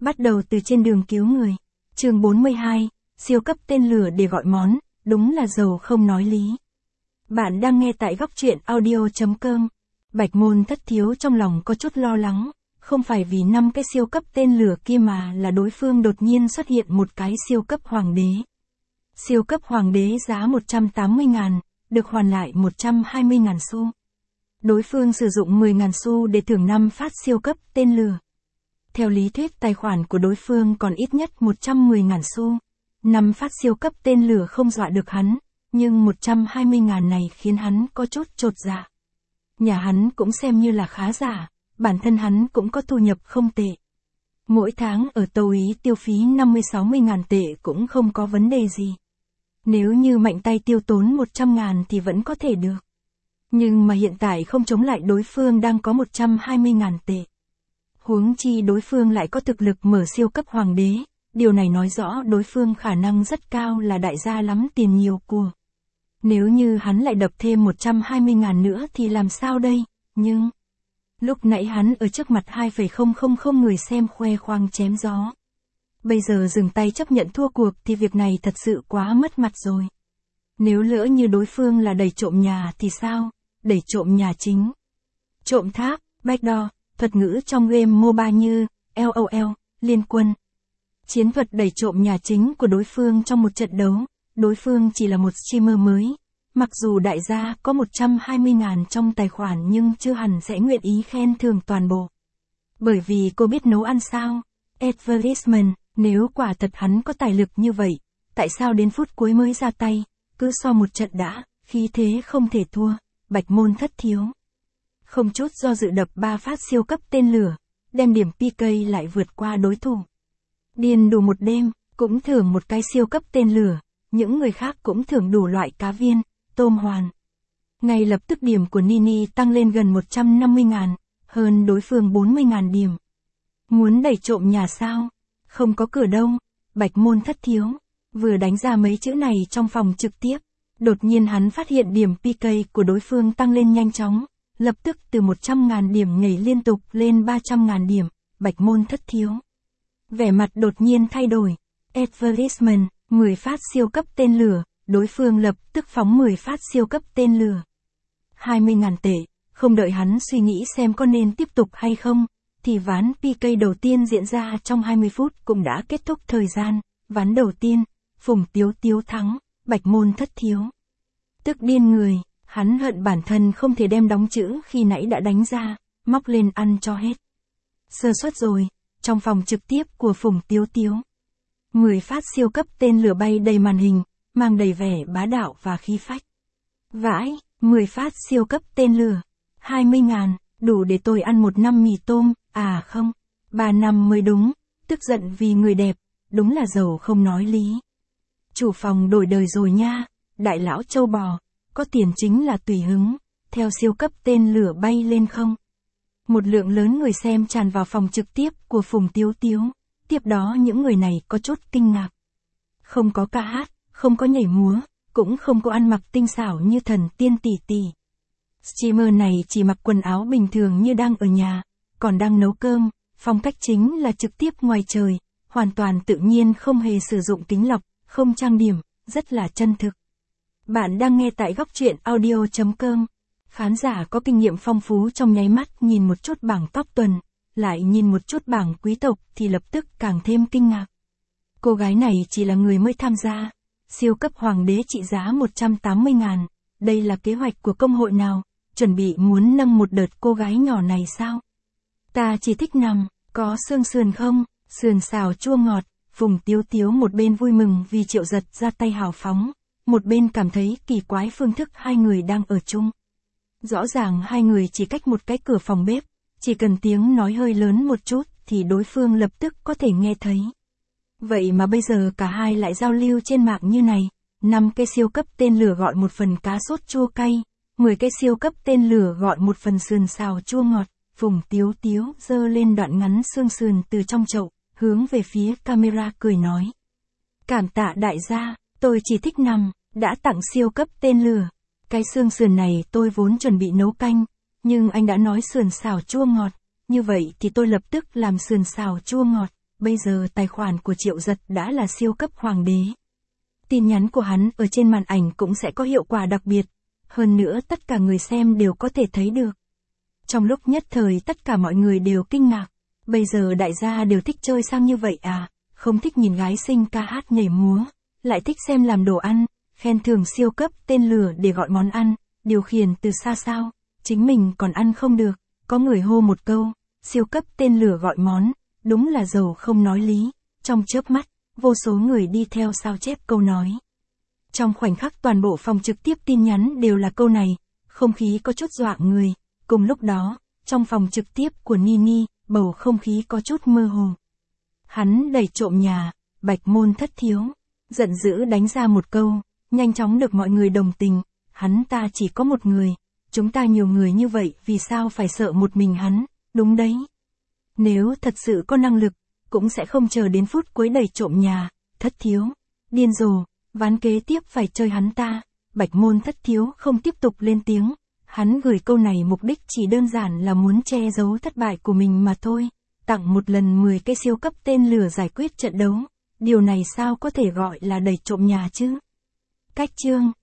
Bắt đầu từ trên đường cứu người. Chương 42, siêu cấp tên lửa để gọi món, đúng là giàu không nói lý. Bạn đang nghe tại góc truyện audio.com. Bạch Môn Thất Thiếu trong lòng có chút lo lắng, không phải vì 5 cái siêu cấp tên lửa kia mà là đối phương đột nhiên xuất hiện một cái siêu cấp hoàng đế. Siêu cấp hoàng đế giá 180.000, được hoàn lại 120.000 xu. Đối phương sử dụng 10.000 xu để thưởng 5 phát siêu cấp tên lửa. Theo lý thuyết tài khoản của đối phương còn ít nhất 110.000 xu. 5 phát siêu cấp tên lửa không dọa được hắn, nhưng 120.000 này khiến hắn có chút chột dạ. Nhà hắn cũng xem như là khá giả, bản thân hắn cũng có thu nhập không tệ. Mỗi tháng ở Tàu Ý tiêu phí 50-60.000 tệ cũng không có vấn đề gì. Nếu như mạnh tay tiêu tốn 100.000 thì vẫn có thể được. Nhưng mà hiện tại không chống lại đối phương đang có 120.000 tệ. Huống chi đối phương lại có thực lực mở siêu cấp hoàng đế, điều này nói rõ đối phương khả năng rất cao là đại gia lắm tiền nhiều của. Nếu như hắn lại đập thêm 120.000 nữa thì làm sao đây, nhưng... Lúc nãy hắn ở trước mặt 2,000 người xem khoe khoang chém gió. Bây giờ dừng tay chấp nhận thua cuộc thì việc này thật sự quá mất mặt rồi. Nếu lỡ như đối phương là đẩy trộm nhà thì sao? Đẩy trộm nhà chính. Trộm tháp, backdoor, thuật ngữ trong game MOBA như LOL, liên quân. Chiến thuật đẩy trộm nhà chính của đối phương trong một trận đấu, đối phương chỉ là một streamer mới. Mặc dù đại gia có 120.000 trong tài khoản nhưng chưa hẳn sẽ nguyện ý khen thưởng toàn bộ. Bởi vì cô biết nấu ăn sao? Advertisement, nếu quả thật hắn có tài lực như vậy, tại sao đến phút cuối mới ra tay, cứ so một trận đã, khí thế không thể thua, Bạch Môn Thất Thiếu. Không chút do dự đập 3 phát siêu cấp tên lửa, đem điểm PK lại vượt qua đối thủ. Điên đủ một đêm, cũng thưởng một cái siêu cấp tên lửa, những người khác cũng thưởng đủ loại cá viên, tôm hoàn. Ngay lập tức điểm của Nini tăng lên gần 150.000, hơn đối phương 40.000 điểm. Muốn đẩy trộm nhà sao? Không có cửa đâu, Bạch Môn Thất Thiếu. Vừa đánh ra mấy chữ này trong phòng trực tiếp, đột nhiên hắn phát hiện điểm PK của đối phương tăng lên nhanh chóng, lập tức từ 100.000 điểm nhảy liên tục lên 300.000 điểm, Bạch Môn Thất Thiếu. Vẻ mặt đột nhiên thay đổi. Advertisement, 10 phát siêu cấp tên lửa, đối phương lập tức phóng 10 phát siêu cấp tên lửa. 20.000 tệ, không đợi hắn suy nghĩ xem có nên tiếp tục hay không, thì ván PK đầu tiên diễn ra trong 20 phút cũng đã kết thúc thời gian. Ván đầu tiên, Phùng Tiếu Tiếu thắng, Bạch Môn Thất Thiếu. Tức điên người, hắn hận bản thân không thể đem đóng chữ khi nãy đã đánh ra, móc lên ăn cho hết. Sơ suất rồi, trong phòng trực tiếp của Phùng Tiếu Tiếu. 10 phát siêu cấp tên lửa bay đầy màn hình, mang đầy vẻ bá đạo và khí phách. Vãi, 10 phát siêu cấp tên lửa, 20.000, đủ để tôi ăn 1 năm mì tôm, à không, 3 năm mới đúng, tức giận vì người đẹp, đúng là giàu không nói lý. Chủ phòng đổi đời rồi nha, đại lão châu bò, có tiền chính là tùy hứng, theo siêu cấp tên lửa bay lên không. Một lượng lớn người xem tràn vào phòng trực tiếp của Phùng Tiếu Tiếu, tiếp đó những người này có chút kinh ngạc. Không có ca hát, không có nhảy múa, cũng không có ăn mặc tinh xảo như thần tiên tỷ tỷ. Streamer này chỉ mặc quần áo bình thường như đang ở nhà, còn đang nấu cơm, phong cách chính là trực tiếp ngoài trời, hoàn toàn tự nhiên không hề sử dụng kính lọc, không trang điểm, rất là chân thực. Bạn đang nghe tại góc truyện audio.com. Khán giả có kinh nghiệm phong phú trong nháy mắt nhìn một chút bảng top tuần, lại nhìn một chút bảng quý tộc thì lập tức càng thêm kinh ngạc. Cô gái này chỉ là người mới tham gia, siêu cấp hoàng đế trị giá 180.000, đây là kế hoạch của công hội nào, chuẩn bị muốn nâng một đợt cô gái nhỏ này sao? Ta chỉ thích nằm, có xương sườn không, sườn xào chua ngọt, Phùng Tiếu Tiếu một bên vui mừng vì Triệu Giật ra tay hào phóng, một bên cảm thấy kỳ quái phương thức hai người đang ở chung. Rõ ràng hai người chỉ cách một cái cửa phòng bếp, chỉ cần tiếng nói hơi lớn một chút thì đối phương lập tức có thể nghe thấy. Vậy mà bây giờ cả hai lại giao lưu trên mạng như này, 5 cái siêu cấp tên lửa gọi một phần cá sốt chua cay, 10 cái siêu cấp tên lửa gọi một phần sườn xào chua ngọt. Phùng Tiếu Tiếu giơ lên đoạn ngắn xương sườn từ trong chậu, hướng về phía camera cười nói. Cảm tạ đại gia, tôi chỉ thích nằm, đã tặng siêu cấp tên lửa. Cái xương sườn này tôi vốn chuẩn bị nấu canh, nhưng anh đã nói sườn xào chua ngọt, như vậy thì tôi lập tức làm sườn xào chua ngọt. bây giờ tài khoản của Triệu Giật đã là siêu cấp hoàng đế. Tin nhắn của hắn ở trên màn ảnh cũng sẽ có hiệu quả đặc biệt, hơn nữa tất cả người xem đều có thể thấy được. Trong lúc nhất thời tất cả mọi người đều kinh ngạc, bây giờ đại gia đều thích chơi sang như vậy à, không thích nhìn gái xinh ca hát nhảy múa, lại thích xem làm đồ ăn, khen thưởng siêu cấp tên lửa để gọi món ăn, điều khiển từ xa sao, chính mình còn ăn không được, có người hô một câu, siêu cấp tên lửa gọi món, đúng là giàu không nói lý, trong chớp mắt, vô số người đi theo sao chép câu nói. Trong khoảnh khắc toàn bộ phòng trực tiếp tin nhắn đều là câu này, không khí có chút dọa người, cùng lúc đó, trong phòng trực tiếp của Nini, bầu không khí có chút mơ hồ. Hắn đẩy trộm nhà, Bạch Môn Thất Thiếu, giận dữ đánh ra một câu, nhanh chóng được mọi người đồng tình, hắn ta chỉ có một người, chúng ta nhiều người như vậy vì sao phải sợ một mình hắn, đúng đấy. Nếu thật sự có năng lực, cũng sẽ không chờ đến phút cuối đẩy trộm nhà, Thất Thiếu, điên rồ, ván kế tiếp phải chơi hắn ta, Bạch Môn Thất Thiếu không tiếp tục lên tiếng, hắn gửi câu này mục đích chỉ đơn giản là muốn che giấu thất bại của mình mà thôi, tặng một lần 10 cái siêu cấp tên lửa giải quyết trận đấu, điều này sao có thể gọi là đẩy trộm nhà chứ. Cách chương